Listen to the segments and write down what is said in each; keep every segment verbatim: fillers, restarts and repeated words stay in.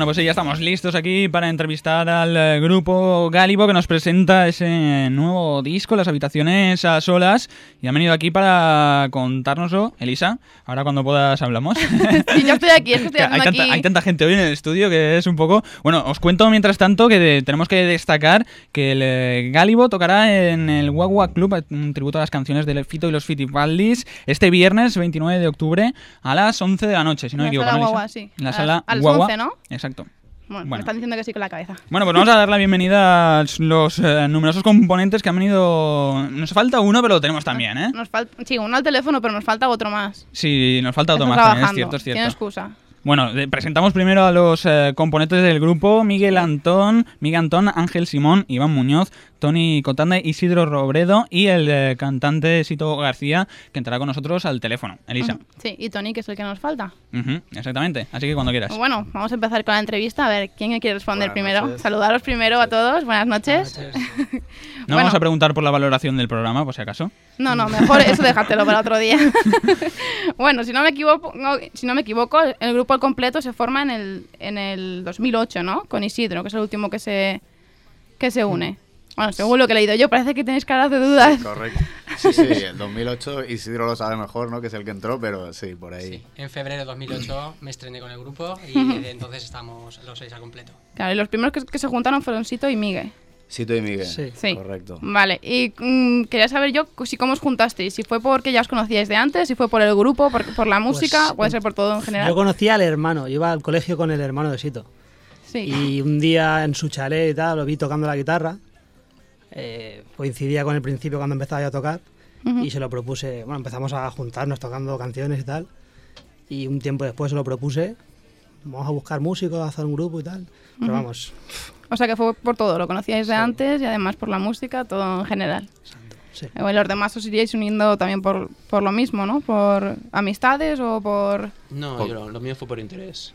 pues sí, ya estamos listos aquí para entrevistar al eh, grupo Gálibo, que nos presenta ese nuevo disco, Las habitaciones a solas, y han venido aquí para contárnoslo. Elisa, ahora cuando puedas hablamos. Sí, yo estoy aquí, es que estoy hay, haciendo tanta, aquí... hay tanta gente hoy en el estudio que es un poco... Bueno, os cuento mientras tanto que de, tenemos que destacar que el eh, Gálibo tocará en el Guagua Club, un tributo a las canciones de Fito y los Fitipaldis, este viernes veintinueve de octubre a las once de la noche, si no me equivoco. La sala ¿no, Guagua, sí. En la A sala las- a las Guagua. once, ¿no? Exacto. Bueno, Bueno. me están diciendo que sí con la cabeza. Bueno, pues vamos a dar la bienvenida a los eh, numerosos componentes que han venido... Nos falta uno, pero lo tenemos también, ¿eh? Nos falta, sí, uno al teléfono, pero nos falta otro más. Sí, nos falta otro Está más también, es trabajando, cierto, es tiene cierto. excusa. Bueno, de- presentamos primero a los eh, componentes del grupo: Miguel Antón, Miguel Antón, Ángel Simón, Iván Muñoz, Tony Cotande, Isidro Robredo y el eh, cantante Sito García, que entrará con nosotros al teléfono. Elisa. Ujú. Sí, y Tony, que es el que nos falta. Ujú, exactamente, así que cuando quieras. Bueno, vamos a empezar con la entrevista. A ver, ¿quién quiere responder Buenas primero? noches. Saludaros primero a todos. Buenas noches. Buenas noches. No bueno. vamos a preguntar por la valoración del programa, por si acaso. No, no, mejor eso déjatelo para otro día. Bueno, si no me equivoco, no, si no me equivoco, el grupo al completo se forma en el, en el dos mil ocho, ¿no? Con Isidro, que es el último que se, que se une. Bueno, según lo que he leído yo, parece que tenéis caras de dudas. Correcto. Sí, sí, el dos mil ocho, Isidro lo sabe mejor, ¿no? Que es el que entró, pero sí, por ahí. Sí, en febrero de dos mil ocho me estrené con el grupo y desde entonces estamos los seis a completo. Claro, y los primeros que, que se juntaron fueron Sito y Miguel. Sito y Miguel. Sí. Sí. Correcto. Vale, y mm, quería saber yo si cómo os juntasteis, si fue porque ya os conocíais de antes, si fue por el grupo, por, por la música, Pues, puede ser por todo en general. Yo conocía al hermano, yo iba al colegio con el hermano de Sito. Sí. Y un día en su chalet y tal, lo vi tocando la guitarra. Eh, coincidía con el principio cuando empezaba yo a tocar. Ujú. Y se lo propuse, bueno, empezamos a juntarnos tocando canciones y tal. Y un tiempo después se lo propuse. Vamos a buscar músicos, a hacer un grupo y tal. Pero Ujú. vamos, O sea que fue por todo, lo conocíais de Sí. antes y además por la música, todo en general. sí. Eh, bueno, los demás os iríais uniendo también por, por lo mismo, ¿no? Por amistades o por... No, Po- yo lo, lo mío fue por interés.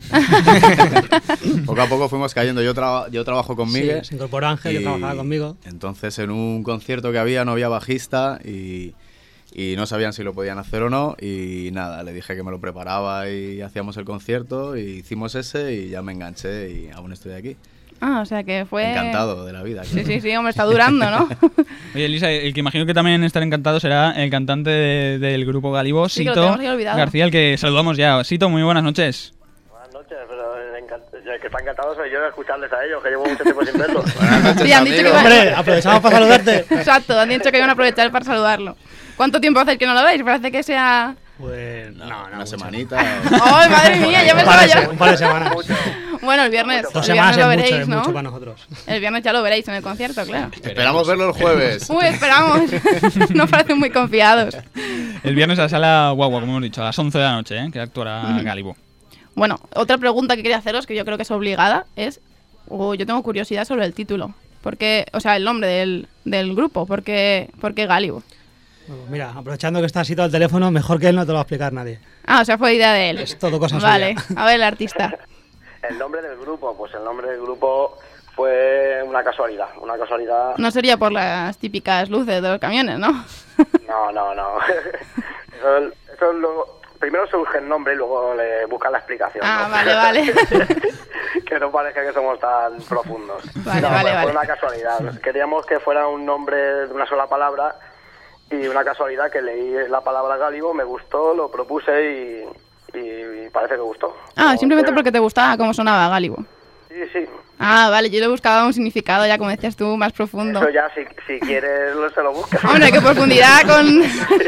Poco a poco fuimos cayendo. Yo, traba- yo trabajo con Sí, Miguel. se incorporó Ángel, que y trabajaba conmigo. Entonces, en un concierto que había, no había bajista y, y no sabían si lo podían hacer o no. Y nada, le dije que me lo preparaba y hacíamos el concierto. Y hicimos ese y ya me enganché y aún estoy aquí. Ah, o sea que fue... Encantado de la vida. Sí, claro. sí, sí, hombre, está durando, ¿no? Oye, Elisa, el que imagino que también estará encantado será el cantante de- del grupo Gálibo, Sí, que lo Sito tenemos ahí olvidado. García, al que saludamos ya. Sito, muy buenas noches. Buenas noches, pero el encant- el que está encantado soy yo de escucharles a ellos, que llevo mucho tiempo sin verlos. Buenas noches, Sí, han dicho que amigo. va- Hombre, aprovechamos para saludarte. Exacto, han dicho que iban a aprovechar para saludarlo. ¿Cuánto tiempo hace que no lo veis? Parece que sea... Pues no, no, Una mucho. semanita. ¡Ay, madre mía! Ya Un par pensaba de, se- yo. un par de semanas. Mucho. Bueno, el viernes, Dos el viernes semanas lo es veréis, mucho, es ¿no? mucho para nosotros. El viernes ya lo veréis en el concierto, claro. Esperamos verlo el jueves. Uy, esperamos. No parecen muy confiados. El viernes a la sala Guagua, como hemos dicho, a las once de la noche, ¿eh? Que actuará Ujú. Gálibo. Bueno, otra pregunta que quería haceros, que yo creo que es obligada, es... oh, yo tengo curiosidad sobre el título. Porque, o sea, el nombre del, del grupo. ¿Por qué, por qué Gálibo? Bueno, mira, aprovechando que está Sito al teléfono, mejor que él no te lo va a explicar nadie. Ah, o sea, fue idea de él. Es todo cosa Vale, suya. a ver el artista. El nombre del grupo, pues el nombre del grupo fue una casualidad. Una casualidad. No sería por las típicas luces de los camiones, ¿no? No, no, no. Eso, eso luego. Primero surge el nombre y luego le buscan la explicación. Ah, ¿no? vale, vale. Que no parezca que somos tan profundos. Vale, no, vale, fue vale. una casualidad. Queríamos que fuera un nombre de una sola palabra y una casualidad que leí la palabra Gálibo, me gustó, lo propuse y, y parece que gustó. Ah, Como simplemente sea. porque te gustaba cómo sonaba Gálibo. Sí, sí. Ah, vale, yo le buscaba un significado, ya como decías tú, más profundo. Eso ya, si, si quieres, lo- se lo buscas. Hombre, qué profundidad con...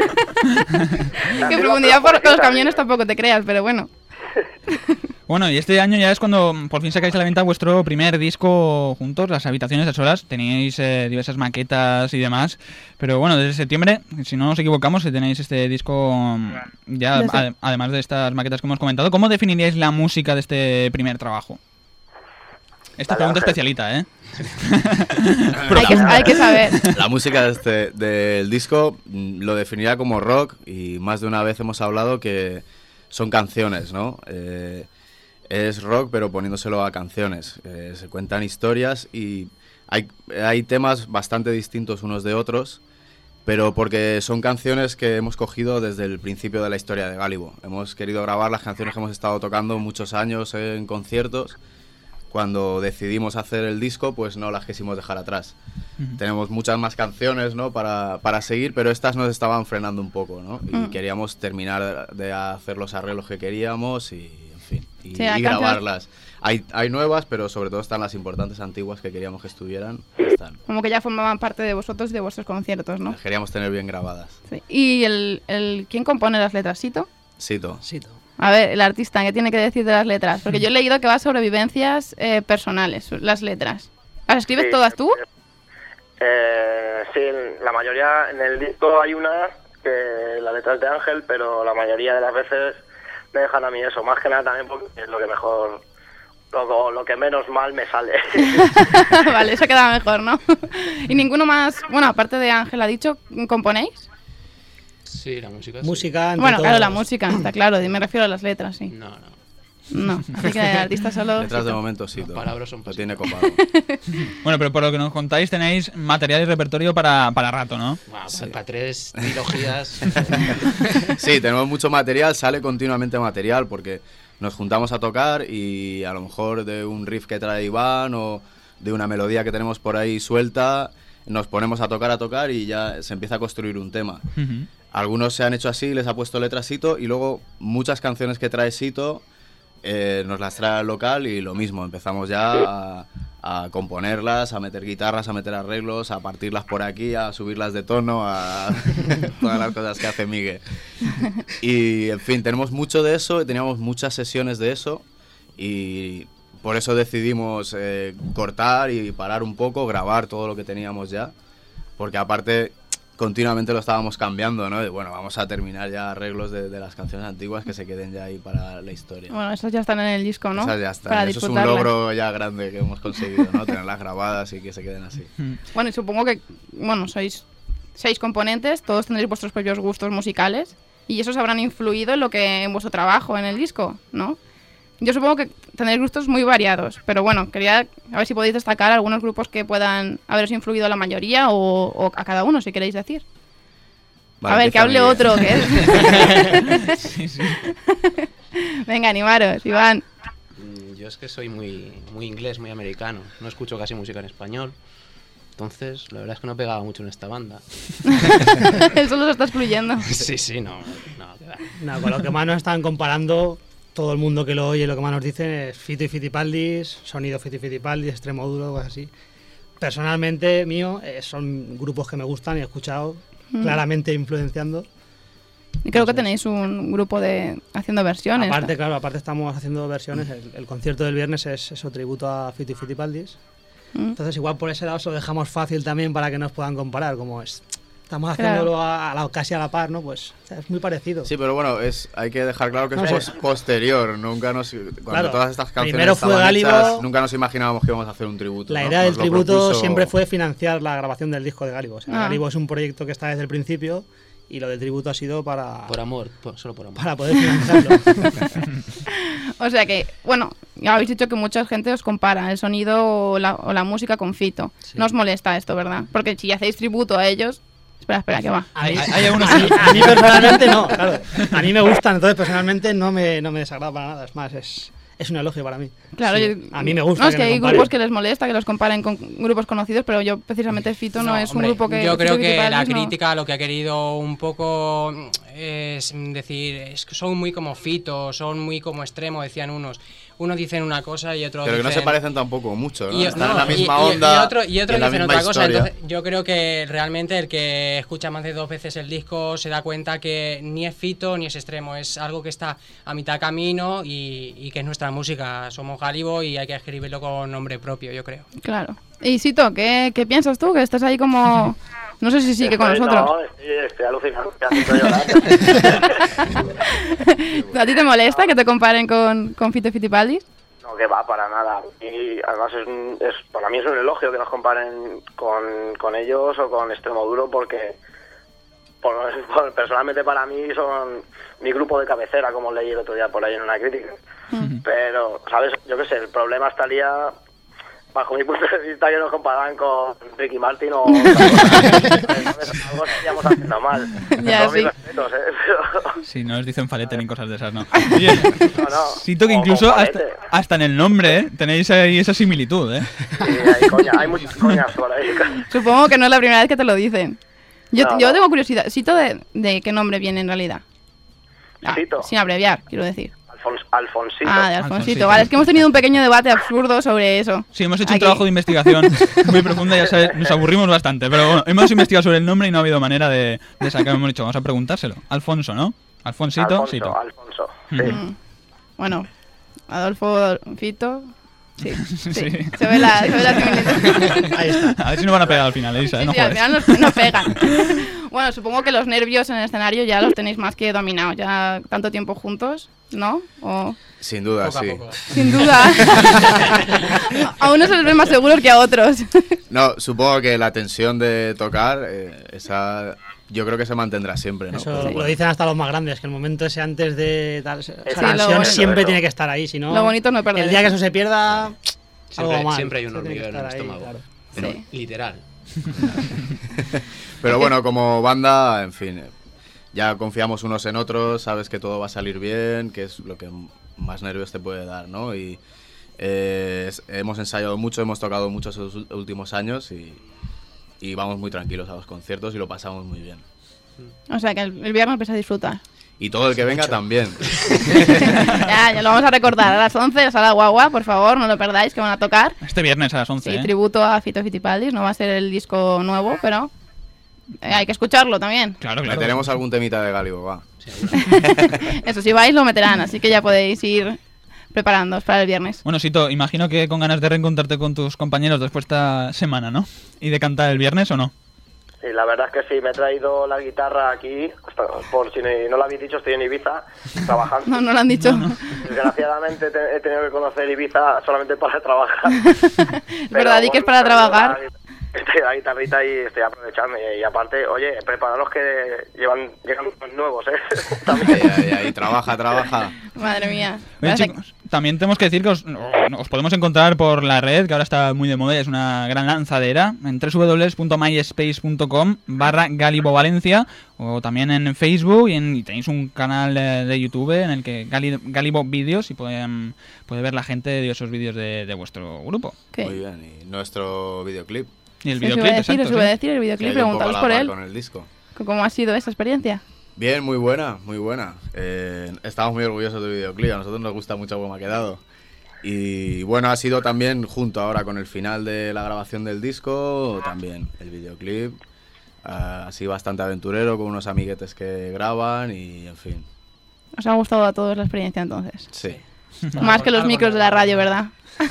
La qué misma profundidad por, con los propuesta, camiones sí. tampoco te creas, pero bueno. Bueno, y este año ya es cuando por fin sacáis a la venta vuestro primer disco juntos, Las habitaciones a solas. Teníais eh, diversas maquetas y demás. Pero bueno, desde septiembre, si no nos equivocamos, si tenéis este disco mm, ya, Desde- ade- además de estas maquetas que hemos comentado. ¿Cómo definiríais la música de este primer trabajo? Esta Vale, pregunta Ángel. especialita, ¿eh? Hay que, hay que saber. La música de este, del disco mm, lo definiría como rock y más de una vez hemos hablado que son canciones, ¿no? Eh, es rock pero poniéndoselo a canciones. Eh, se cuentan historias y hay, hay temas bastante distintos unos de otros, pero porque son canciones que hemos cogido desde el principio de la historia de Gálibo. Hemos querido grabar las canciones que hemos estado tocando muchos años en conciertos cuando decidimos hacer el disco, pues no las quisimos dejar atrás. Uh-huh. Tenemos muchas más canciones, ¿no? para, para seguir, pero estas nos estaban frenando un poco, ¿no? Y uh-huh. queríamos terminar de hacer los arreglos que queríamos y, en fin, y, sí, y grabarlas. Hay, hay nuevas, pero sobre todo están las importantes antiguas que queríamos que estuvieran. Están. Como que ya formaban parte de vosotros y de vuestros conciertos, ¿no? Las queríamos tener bien grabadas. Sí. ¿Y el, el quién compone las letras? ¿Sito? Sito. Sito. A ver, el artista, ¿qué tiene que decir de las letras? Porque yo he leído que va sobre vivencias eh, personales, las letras. ¿Las escribes sí, todas tú? Eh, sí, la mayoría, en el disco hay una que la letra es de Ángel, pero la mayoría de las veces me dejan a mí eso, más que nada también porque es lo que mejor, lo, lo que menos mal me sale. Vale, eso queda mejor, ¿no? Y ninguno más, bueno, aparte de Ángel, ¿ha dicho, componéis? Sí, la música. Música. Sí. Bueno, todos. Claro, la música, está claro, me refiero a las letras, sí. No, no. No, así que el artista solo... Letras de momento sí, las palabras son lo tiene copado. Bueno, pero por lo que nos contáis tenéis material y repertorio para, para rato, ¿no? Wow, sí. Para tres trilogías. Sí, tenemos mucho material, sale continuamente material porque nos juntamos a tocar y a lo mejor de un riff que trae Iván o de una melodía que tenemos por ahí suelta, nos ponemos a tocar, a tocar y ya se empieza a construir un tema. Uh-huh. Algunos se han hecho así, les ha puesto letras Sito y luego muchas canciones que trae Sito eh, nos las trae al local y lo mismo, empezamos ya a, a componerlas, a meter guitarras, a meter arreglos, a partirlas por aquí, a subirlas de tono, a todas las cosas que hace Miguel. Y en fin, tenemos mucho de eso, teníamos muchas sesiones de eso y por eso decidimos eh, cortar y parar un poco, grabar todo lo que teníamos ya, porque aparte continuamente lo estábamos cambiando, ¿no? Y bueno, vamos a terminar ya arreglos de, de las canciones antiguas que se queden ya ahí para la historia. Bueno, esas ya están en el disco, ¿no? Esas ya están. Para Eso es un logro ya grande que hemos conseguido, ¿no? Tenerlas grabadas y que se queden así. Bueno, y supongo que, bueno, sois seis componentes, todos tendréis vuestros propios gustos musicales y esos habrán influido en lo que en vuestro trabajo en el disco, ¿no? Yo supongo que tendréis gustos muy variados, pero bueno, quería a ver si podéis destacar algunos grupos que puedan haberos influido a la mayoría o, o a cada uno, si queréis decir. Vale, a ver, que hable otro, que es... sí, sí. Venga, animaros, Iván. Yo es que soy muy, muy inglés, muy americano, no escucho casi música en español, entonces la verdad es que no pegaba mucho en esta banda. Eso lo está excluyendo. Sí, sí, no, no, no, con lo que más nos están comparando... Todo el mundo que lo oye, lo que más nos dicen es Fito y Fitipaldis, sonido Fito y Fitipaldis, extremo duro, cosas así. Personalmente, mío, eh, son grupos que me gustan y he escuchado, mm. claramente influenciando. Y creo Entonces, que tenéis un grupo de haciendo versiones. Aparte, ¿no? Claro, aparte estamos haciendo versiones. El, el concierto del viernes es eso, tributo a Fito y Fitipaldis. Mm. Entonces, igual por ese lado se lo dejamos fácil también para que nos puedan comparar, como es... Estamos haciéndolo claro. a, a la, casi a la par, ¿no? Pues o sea, es muy parecido. Sí, pero bueno, es hay que dejar claro que no es sé. posterior. Nunca nos, cuando claro. todas estas canciones Primero fue estaban Gálibo, hechas, nunca nos imaginábamos que íbamos a hacer un tributo. La ¿no? idea Nos del tributo propuso... siempre fue financiar la grabación del disco de Gálibo. O sea, ah. Gálibo es un proyecto que está desde el principio y lo del tributo ha sido para... Por amor, por, solo por amor. Para poder financiarlo. O sea que, bueno, ya habéis dicho que mucha gente os compara el sonido o la, o la música con Fito. Sí. No os molesta esto, ¿verdad? Porque si hacéis tributo a ellos... Espera, espera, que va. A mí, hay, hay a, mí, a mí personalmente no, claro. A mí me gustan, entonces personalmente no me, no me desagrada para nada. Es más, es, es un elogio para mí. Claro, sí, yo, a mí me gusta. No, es que, que hay grupos que les molesta que los comparen con grupos conocidos, pero yo precisamente Fito no, no es hombre, un grupo que... Yo creo que la no. crítica lo que ha querido un poco es decir, es que son muy como Fito, son muy como extremo, decían unos. Uno dicen una cosa y otro pero dicen... que no se parecen tampoco mucho, ¿no? Y, Están no, en la misma y, onda y, y otro, y otro y dicen otra historia. cosa. Entonces, yo creo que realmente el que escucha más de dos veces el disco se da cuenta que ni es Fito ni es extremo. Es algo que está a mitad camino y, y que es nuestra música. Somos Gálibo y hay que escribirlo con nombre propio, yo creo. Claro. Y Sito, ¿qué, qué piensas tú? Que estás ahí como... No sé si sigue con nosotros. No, estoy, estoy alucinando, estoy haciendo llorar. ¿A ti te molesta que te comparen con, con Fito y Fitipaldis? No, que va, para nada. Y además es, un, es para mí es un elogio que nos comparen con, con ellos o con Extremo Duro porque por, por, personalmente para mí son mi grupo de cabecera, como leí el otro día por ahí en una crítica. Mm. Pero, ¿sabes? Yo qué sé, el problema estaría... bajo mi punto de vista, que nos comparan con Ricky Martin o... Entonces, algo estaríamos haciendo mal. Ya, Con mis sí. respetos, ¿eh? Pero... Sí, no os dicen falete ni cosas de esas, ¿no? Oye, No, no. Sito, que O- incluso o hasta, falete. hasta en el nombre, ¿eh? Tenéis ahí esa similitud, ¿eh? Sí, hay, coña, hay muchas coñas por ahí. Supongo que no es la primera vez que te lo dicen. Yo, No, yo no. tengo curiosidad. ¿Sito de, de qué nombre viene en realidad? Ah, Sito. sin abreviar, quiero decir. Alfons, Alfonsito. Ah, de Alfonsito. Alfonsito. Vale, es que hemos tenido un pequeño debate absurdo sobre eso. Sí, hemos hecho un Aquí. trabajo de investigación muy profundo, ya sabes, nos aburrimos bastante, pero bueno, hemos investigado sobre el nombre y no ha habido manera de, de sacar, hemos dicho, vamos a preguntárselo. Alfonso, ¿no? Alfonsito, Alfonso, Sito. Alfonso. Sí. Mm. Bueno, Adolfo Fito. Sí, sí. Sí. Se ve la, se ve la similitud. Ahí está. A ver si nos van a pegar al final, Elisa, ¿eh? Sí, No sí, al jodes. final nos, nos pegan. Bueno, supongo que los nervios en el escenario ya los tenéis más que dominados. Ya tanto tiempo juntos, ¿no? O... Sin duda, Poco a sí. poco. Sin duda. A unos se les ve más seguros que a otros. No, supongo que la tensión de tocar, eh, esa yo creo que se mantendrá siempre, ¿no? Eso Pero lo bueno. dicen hasta los más grandes, que el momento ese antes de tal, o sea, Sí, la lo tensión bonito. siempre Eso. tiene que estar ahí, si no Lo bonito es no perder el día eso. que eso se pierda, Siempre, algo mal. siempre hay un Eso tiene que hormigueo en el estar ahí, estómago. claro. Pero Sí. literal. Pero bueno, como banda, en fin, eh, ya confiamos unos en otros, sabes que todo va a salir bien, que es lo que m- más nervios te puede dar, ¿no? Y eh, es- hemos ensayado mucho, hemos tocado mucho esos ul- últimos años y, y vamos muy tranquilos a los conciertos y lo pasamos muy bien. O sea que el, el viernes vais a disfrutar. Y todo el que venga también. Ya, ya lo vamos a recordar. A las once, la sala Guagua, por favor, no lo perdáis, que van a tocar. Este viernes a las once, Sí, ¿eh? tributo a Fito Fitipaldis. No va a ser el disco nuevo, pero eh, hay que escucharlo también. Claro, claro. Tenemos algún temita de Gálibo, va. Eso, si vais, lo meterán, así que ya podéis ir preparándoos para el viernes. Bueno, Sito, imagino que con ganas de reencontrarte con tus compañeros después de esta semana, ¿no? ¿Y de cantar el viernes o no? Sí, la verdad es que sí, me he traído la guitarra aquí, hasta- por si no lo habéis dicho, estoy en Ibiza, trabajando. No, no lo han dicho. Desgraciadamente te- he tenido que conocer Ibiza solamente para trabajar. Es verdad, di que es para trabajar. Estoy la guitarrita y estoy aprovechando. Y, y aparte, oye, prepararos que llevan llegan los nuevos, ¿eh? También. Ahí, ahí, ahí, trabaja, trabaja. Madre mía. Oye, Parece- chicos, también tenemos que decir que os, os podemos encontrar por la red, que ahora está muy de moda y es una gran lanzadera, en w w w punto myspace punto com barra Gálibo Valencia, o también en Facebook, y, en- y tenéis un canal eh, de YouTube en el que Gali- Gálibo Vídeos, y pueden, puede ver la gente de esos vídeos de, de vuestro grupo. ¿Qué? Muy bien. Y nuestro videoclip. Y el Eso iba a videoclip, decir, exacto, os iba a sí. decir el que videoclip, ha ido un poco preguntaros a la por par él. con el disco. ¿Cómo ha sido esa experiencia? Bien, muy buena, muy buena. Eh, estamos muy orgullosos del videoclip, a nosotros nos gusta mucho cómo ha quedado. Y bueno, ha sido también junto ahora con el final de la grabación del disco, también el videoclip. ah, así bastante aventurero, con unos amiguetes que graban y en fin. Os ha gustado a todos la experiencia entonces. Sí. Más que los micros de la radio, ¿verdad?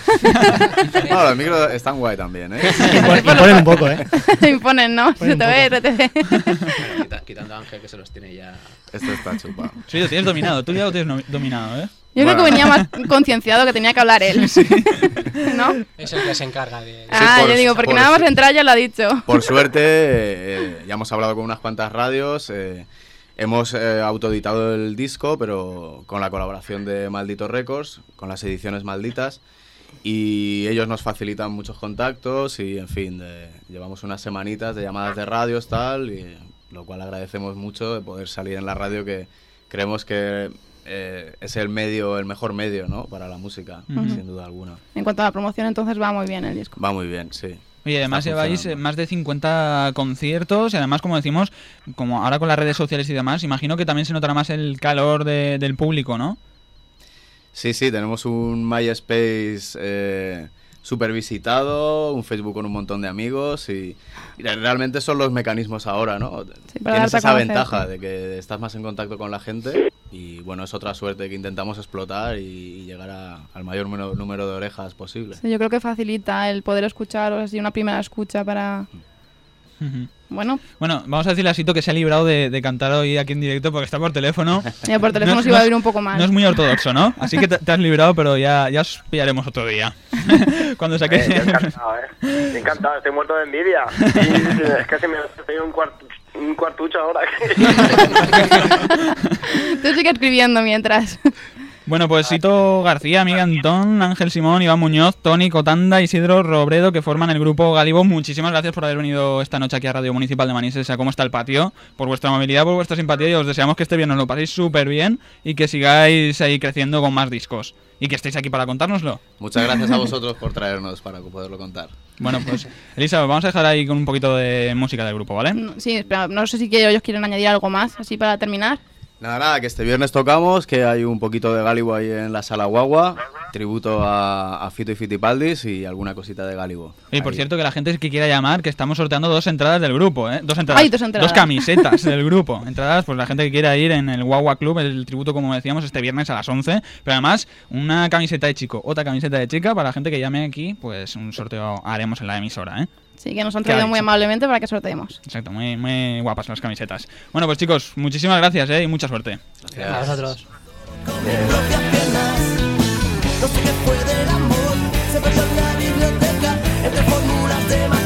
No, los micros están guay también, ¿eh? Impon- Imponen un poco, ¿eh? Te imponen, ¿no? Se Imponen te un ve, R T V. Bueno, quita- quitando a Ángel que se los tiene ya. Esto está chupado. Sí, lo tienes dominado, tú ya lo tienes no- dominado, ¿eh? Yo creo Bueno. que venía más concienciado que tenía que hablar él. ¿No? Es el que se encarga de... Ah, por- yo digo, porque por- nada más entrar ya lo ha dicho. Por suerte, eh, ya hemos hablado con unas cuantas radios, eh, hemos eh, autoeditado el disco, pero con la colaboración de Maldito Records, con las ediciones malditas, y ellos nos facilitan muchos contactos y, en fin, de- llevamos unas semanitas de llamadas de radios, tal, y lo cual agradecemos mucho de poder salir en la radio, que creemos que eh, es el medio, el mejor medio, ¿no?, para la música, Ujú. sin duda alguna. En cuanto a la promoción, entonces va muy bien el disco. Va muy bien, sí. Oye, además Está lleváis eh, funcionando. más de cincuenta conciertos y además, como decimos, como ahora con las redes sociales y demás, imagino que también se notará más el calor de- del público, ¿no? Sí, sí, tenemos un MySpace eh, súper visitado, un Facebook con un montón de amigos y, y realmente son los mecanismos ahora, ¿no? Sí, para Tienes darte a esa conocer, ventaja sí. de que estás más en contacto con la gente y bueno, es otra suerte que intentamos explotar y, y llegar a- al mayor meno- número de orejas posible. Sí, yo creo que facilita el poder escuchar, o así, una primera escucha para... Ujú. Bueno, Bueno, vamos a decirle a Sito que se ha librado de, de cantar hoy aquí en directo porque está por teléfono. ya por teléfono No- se iba no a es- oír un poco mal. No es muy ortodoxo, ¿no? Así que te, te has librado, pero ya, ya os pillaremos otro día. Cuando saques... Eh, yo encantado, ¿eh? Encantado, estoy muerto de envidia. Y es que se me estoy un, cuart- un cuartucho ahora. Tú sigue escribiendo mientras. Bueno, pues Sito García, Miguel Antón, Ángel Simón, Iván Muñoz, Tony Cotanda, Isidro Robredo, que forman el grupo Gálibo. Muchísimas gracias por haber venido esta noche aquí a Radio Municipal de Manises, a Cómo está el patio, por vuestra amabilidad, por vuestra simpatía, y os deseamos que este viernes lo paséis súper bien y que sigáis ahí creciendo con más discos. Y que estéis aquí para contárnoslo. Muchas gracias a vosotros por traernos para poderlo contar. Bueno, pues Elisa, vamos a dejar ahí con un poquito de música del grupo, ¿vale? No, sí, espera, no sé si que ellos quieren añadir algo más, así para terminar. Nada, nada, que este viernes tocamos, que hay un poquito de Gálibo ahí en la Sala Guagua, tributo a, a Fito y Fitipaldis y alguna cosita de Gálibo. Y por Ahí. cierto, que la gente que quiera llamar, que estamos sorteando dos entradas del grupo, ¿eh? Dos entradas. Ay, dos entradas. Dos camisetas del grupo. Entradas, pues la gente que quiera ir en el Guagua Club, el tributo, como decíamos, este viernes a las once. Pero además, una camiseta de chico, otra camiseta de chica, para la gente que llame aquí, pues un sorteo haremos en la emisora, ¿eh? Sí, que nos han ¿Qué ha traído muy dicho? amablemente para que sorteemos. Exacto, muy, muy guapas las camisetas. Bueno, pues chicos, muchísimas gracias, ¿eh? Y mucha suerte. Gracias. A vosotros. No sé qué fue del amor, se perdió en la biblioteca, entre fórmulas de